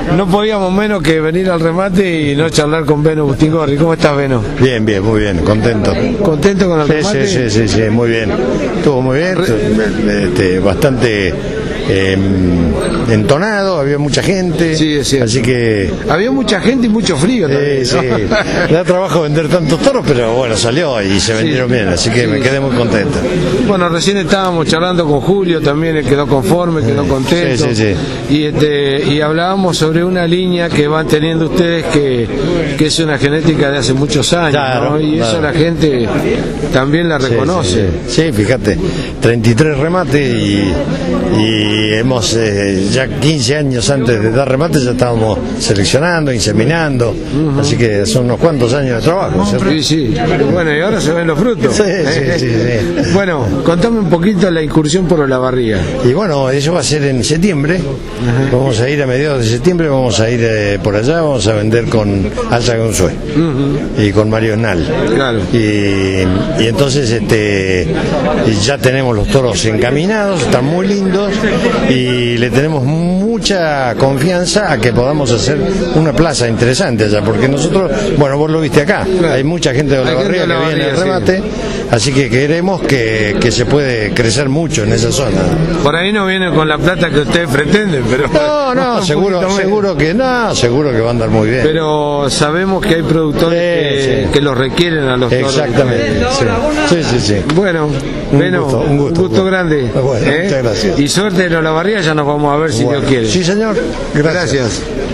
no podíamos menos que venir al remate y no charlar con Beno Bustingorri. ¿Cómo estás, Beno? Bien, bien, muy bien, contento. ¿Contento con el remate? Sí, muy bien. Estuvo muy bien, bastante entonado, había mucha gente. Sí, es cierto. Así que... Había mucha gente y mucho frío también, ¿no? Sí. Da trabajo vender tantos toros, pero bueno, salió y se vendieron bien, así que me quedé muy contento. Bueno, recién estábamos charlando con Julio, también él quedó conforme, quedó contento. Sí. Y hablábamos sobre una línea que van teniendo ustedes que es una genética de hace muchos años, claro, ¿no? Y eso la gente también la reconoce. Sí, fíjate, 33 remates y hemos ya 15 años antes de dar remate ya estábamos seleccionando, inseminando, así que son unos cuantos años de trabajo, ¿cierto? Sí. Bueno, y ahora se ven los frutos. Sí. Bueno, contame un poquito la incursión por Olavarría. Y bueno, eso va a ser en septiembre. Vamos a ir a mediados de septiembre, vamos a ir por allá, vamos a vender con Alza Gonzue y con Mario Nal. Claro. Y entonces ya tenemos los toros encaminados, están muy lindos y le tenemos mucha confianza a que podamos hacer una plaza interesante allá, porque nosotros, bueno, vos lo viste acá, hay mucha gente de Olavarría que viene al remate, así que queremos que se puede crecer mucho en esa zona. Por ahí no viene con la plata que ustedes pretenden, pero... No, seguro que va a andar muy bien. Pero sabemos que hay productores que los requieren a los toros. Exactamente, sí. Bueno, un gusto grande. Bueno, muchas gracias. Y suerte en Olavarría, ya nos vamos a ver si Dios quiere. Sí, señor. Gracias.